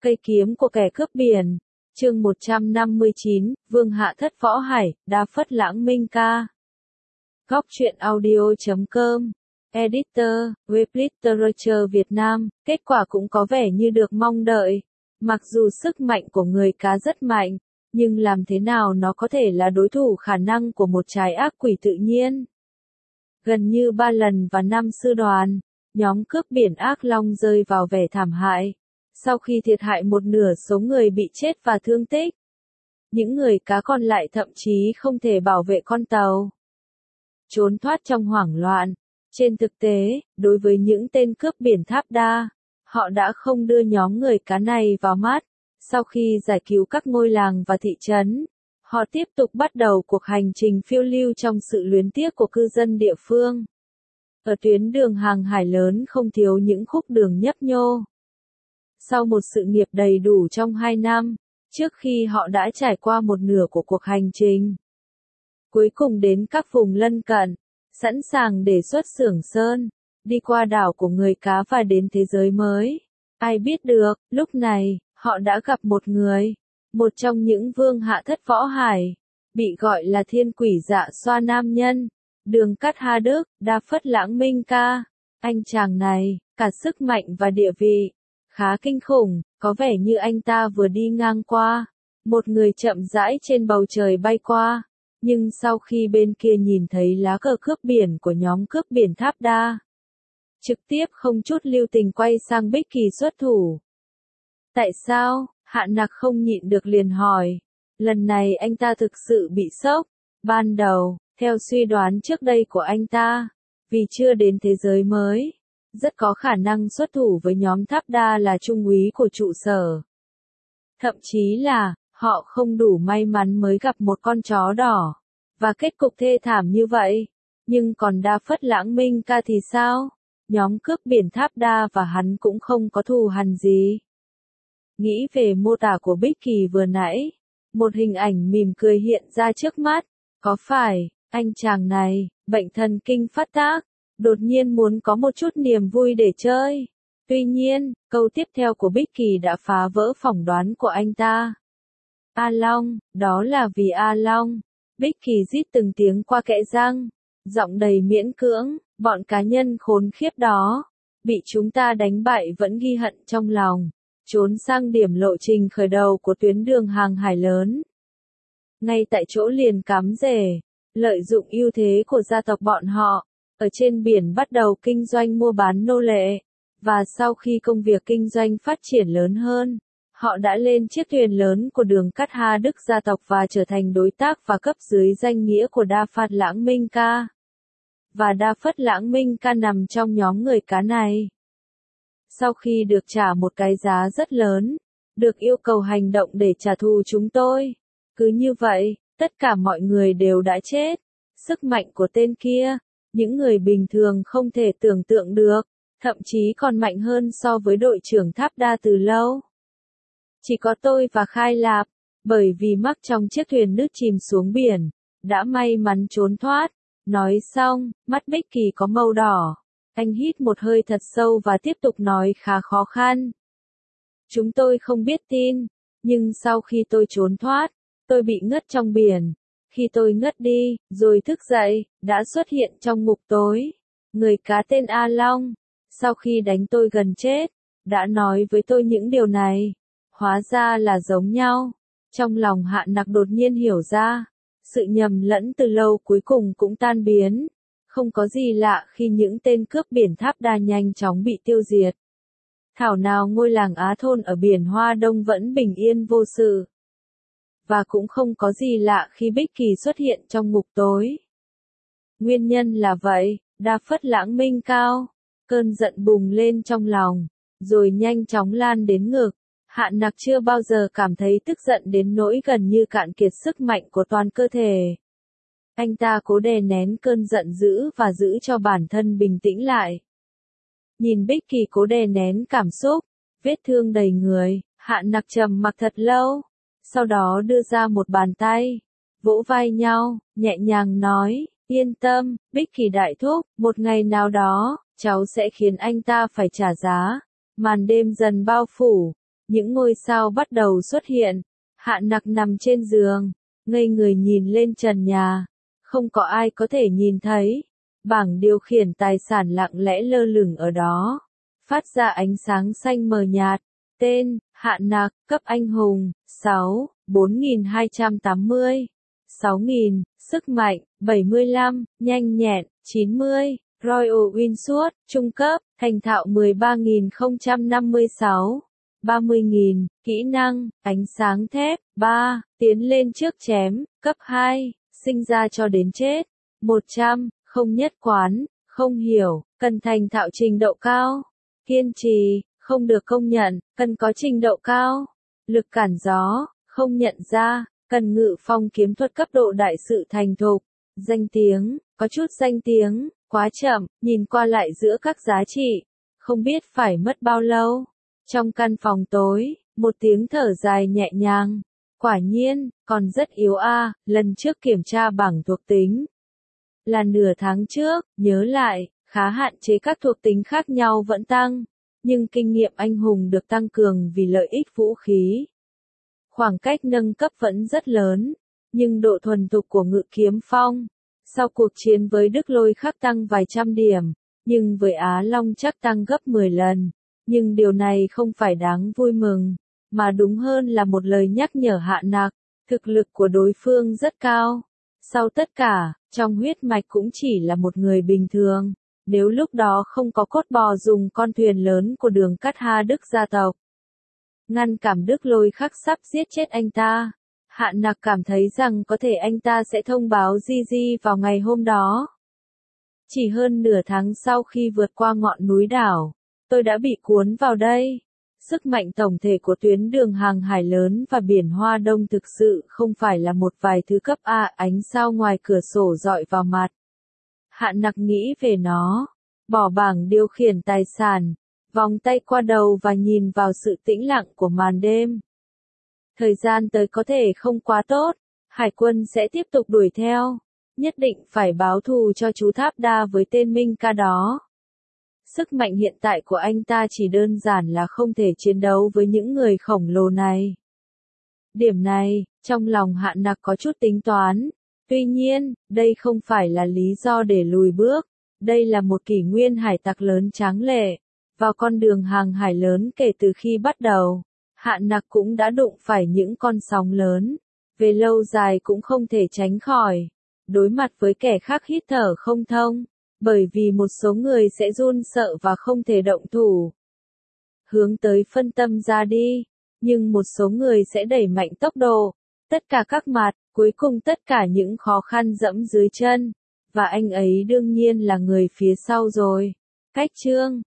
Cây kiếm của kẻ cướp biển. Chương 159, Vương Hạ Thất Võ Hải, Đa Phất Lãng Minh Ca. Góc truyện audio.com. Editor, Web Literature Việt Nam. Kết quả cũng có vẻ như được mong đợi. Mặc dù sức mạnh của người cá rất mạnh, nhưng làm thế nào nó có thể là đối thủ khả năng của một trái ác quỷ tự nhiên. Gần như 3 lần và 5 sư đoàn, nhóm cướp biển ác long rơi vào vẻ thảm hại. Sau khi thiệt hại một nửa số người bị chết và thương tích, những người cá còn lại thậm chí không thể bảo vệ con tàu. Trốn thoát trong hoảng loạn. Trên thực tế, đối với những tên cướp biển Tháp Đa, họ đã không đưa nhóm người cá này vào mắt. Sau khi giải cứu các ngôi làng và thị trấn, họ tiếp tục bắt đầu cuộc hành trình phiêu lưu trong sự luyến tiếc của cư dân địa phương. Ở tuyến đường hàng hải lớn không thiếu những khúc đường nhấp nhô. Sau một sự nghiệp đầy đủ trong 2 năm, trước khi họ đã trải qua một nửa của cuộc hành trình, cuối cùng đến các vùng lân cận, sẵn sàng để xuất xưởng sơn, đi qua đảo của người cá và đến thế giới mới. Ai biết được, lúc này, họ đã gặp một người, một trong những vương hạ thất võ hải, bị gọi là thiên quỷ dạ xoa nam nhân, Đường Cát Ha Đức, Đa Phất Lãng Minh Ca. Anh chàng này, cả sức mạnh và địa vị, khá kinh khủng, có vẻ như anh ta vừa đi ngang qua. Một người chậm rãi trên bầu trời bay qua, nhưng sau khi bên kia nhìn thấy lá cờ cướp biển của nhóm cướp biển Tháp Đa, trực tiếp không chút lưu tình quay sang Bích Kỳ xuất thủ. Tại sao? Hạ Nặc không nhịn được liền hỏi. Lần này anh ta thực sự bị sốc. Ban đầu, theo suy đoán trước đây của anh ta, vì chưa đến thế giới mới, rất có khả năng xuất thủ với nhóm Tháp Đa là trung úy của trụ sở. Thậm chí là, họ không đủ may mắn mới gặp một con chó đỏ, và kết cục thê thảm như vậy. Nhưng còn Đa Phất Lãng Minh Ca thì sao? Nhóm cướp biển Tháp Đa và hắn cũng không có thù hằn gì. Nghĩ về mô tả của Bích Kỳ vừa nãy, một hình ảnh mỉm cười hiện ra trước mắt. Có phải, anh chàng này, bệnh thần kinh phát tác, đột nhiên muốn có một chút niềm vui để chơi. Tuy nhiên, câu tiếp theo của Bích Kỳ đã phá vỡ phỏng đoán của anh ta. A Long, đó là vì A Long. Bích Kỳ rít từng tiếng qua kẽ răng, giọng đầy miễn cưỡng, bọn cá nhân khốn khiếp đó, bị chúng ta đánh bại vẫn ghi hận trong lòng, trốn sang điểm lộ trình khởi đầu của tuyến đường hàng hải lớn. Ngay tại chỗ liền cắm rễ, lợi dụng ưu thế của gia tộc bọn họ, ở trên biển bắt đầu kinh doanh mua bán nô lệ, và sau khi công việc kinh doanh phát triển lớn hơn, họ đã lên chiếc thuyền lớn của Đường Cát Ha Đức gia tộc và trở thành đối tác và cấp dưới danh nghĩa của Đa Phất Lãng Minh Ca. Và Đa Phất Lãng Minh Ca nằm trong nhóm người cá này. Sau khi được trả một cái giá rất lớn, được yêu cầu hành động để trả thù chúng tôi. Cứ như vậy, tất cả mọi người đều đã chết. Sức mạnh của tên kia, những người bình thường không thể tưởng tượng được, thậm chí còn mạnh hơn so với đội trưởng Tháp Đa từ lâu. Chỉ có tôi và Khai Lạp, bởi vì mắc trong chiếc thuyền nước chìm xuống biển, đã may mắn trốn thoát. Nói xong, mắt Bích Kỳ có màu đỏ. Anh hít một hơi thật sâu và tiếp tục nói khá khó khăn. Chúng tôi không biết tin, nhưng sau khi tôi trốn thoát, tôi bị ngất trong biển. Khi tôi ngất đi, rồi thức dậy, đã xuất hiện trong ngục tối. Người cá tên A Long, sau khi đánh tôi gần chết, đã nói với tôi những điều này. Hóa ra là giống nhau. Trong lòng Hạ Nặc đột nhiên hiểu ra, sự nhầm lẫn từ lâu cuối cùng cũng tan biến. Không có gì lạ khi những tên cướp biển Tháp Đa nhanh chóng bị tiêu diệt. Thảo nào ngôi làng Á Thôn ở biển Hoa Đông vẫn bình yên vô sự. Và cũng không có gì lạ khi Bích Kỳ xuất hiện trong ngục tối. Nguyên nhân là vậy, Đa Phất Lãng Minh Cao, cơn giận bùng lên trong lòng, rồi nhanh chóng lan đến ngực. Hạ Nặc chưa bao giờ cảm thấy tức giận đến nỗi gần như cạn kiệt sức mạnh của toàn cơ thể. Anh ta cố đè nén cơn giận dữ và giữ cho bản thân bình tĩnh lại. Nhìn Bích Kỳ cố đè nén cảm xúc, vết thương đầy người, Hạ Nặc trầm mặc thật lâu. Sau đó đưa ra một bàn tay, vỗ vai nhau, nhẹ nhàng nói, yên tâm, Bích Kỳ đại thúc, một ngày nào đó, cháu sẽ khiến anh ta phải trả giá. Màn đêm dần bao phủ, những ngôi sao bắt đầu xuất hiện. Hạ Nặc nằm trên giường, ngây người nhìn lên trần nhà. Không có ai có thể nhìn thấy. Bảng điều khiển tài sản lặng lẽ lơ lửng ở đó, phát ra ánh sáng xanh mờ nhạt. Tên, Hạ Nặc, cấp anh hùng, 6, 4280. 6000, sức mạnh, 75, nhanh nhẹn, 90, Royal Wingsuit, trung cấp, thành thạo 13056. 30.000, kỹ năng, ánh sáng thép, 3, tiến lên trước chém, cấp 2, sinh ra cho đến chết. 100, không nhất quán, không hiểu, cần thành thạo trình độ cao. Kiên trì, không được công nhận, cần có trình độ cao. Lực cản gió, không nhận ra, cần ngự phong kiếm thuật cấp độ đại sự thành thục. Danh tiếng, có chút danh tiếng, quá chậm, nhìn qua lại giữa các giá trị. Không biết phải mất bao lâu. Trong căn phòng tối, một tiếng thở dài nhẹ nhàng. Quả nhiên, còn rất yếu a, lần trước kiểm tra bảng thuộc tính là nửa tháng trước, nhớ lại, khá hạn chế các thuộc tính khác nhau vẫn tăng, nhưng kinh nghiệm anh hùng được tăng cường vì lợi ích vũ khí. Khoảng cách nâng cấp vẫn rất lớn, nhưng độ thuần thục của Ngự Kiếm Phong, sau cuộc chiến với Đức Lôi Khắc tăng vài trăm điểm, nhưng với Á Long chắc tăng gấp 10 lần. Nhưng điều này không phải đáng vui mừng, mà đúng hơn là một lời nhắc nhở Hạ Nặc, thực lực của đối phương rất cao. Sau tất cả, trong huyết mạch cũng chỉ là một người bình thường, nếu lúc đó không có cốt bò dùng con thuyền lớn của Đường Cát Ha Đức gia tộc ngăn cản Đức Lôi Khắc sắp giết chết anh ta. Hạ Nặc cảm thấy rằng có thể anh ta sẽ thông báo Gigi vào ngày hôm đó. Chỉ hơn nửa tháng sau khi vượt qua ngọn núi đảo, tôi đã bị cuốn vào đây. Sức mạnh tổng thể của tuyến đường hàng hải lớn và biển Hoa Đông thực sự không phải là một vài thứ cấp A. Ánh sao ngoài cửa sổ dọi vào mặt. Hạ Nặc nghĩ về nó, bỏ bảng điều khiển tài sản, vòng tay qua đầu và nhìn vào sự tĩnh lặng của màn đêm. Thời gian tới có thể không quá tốt, hải quân sẽ tiếp tục đuổi theo, nhất định phải báo thù cho chú Tháp Đa với tên Minh Ca đó. Sức mạnh hiện tại của anh ta chỉ đơn giản là không thể chiến đấu với những người khổng lồ này. Điểm này, trong lòng Hạ Nặc có chút tính toán. Tuy nhiên, đây không phải là lý do để lùi bước. Đây là một kỷ nguyên hải tặc lớn tráng lệ. Vào con đường hàng hải lớn kể từ khi bắt đầu, Hạ Nặc cũng đã đụng phải những con sóng lớn. Về lâu dài cũng không thể tránh khỏi. Đối mặt với kẻ khác hít thở không thông. Bởi vì một số người sẽ run sợ và không thể động thủ. Hướng tới phân tâm ra đi. Nhưng một số người sẽ đẩy mạnh tốc độ. Tất cả các mặt, cuối cùng tất cả những khó khăn dẫm dưới chân. Và anh ấy đương nhiên là người phía sau rồi. Cách chương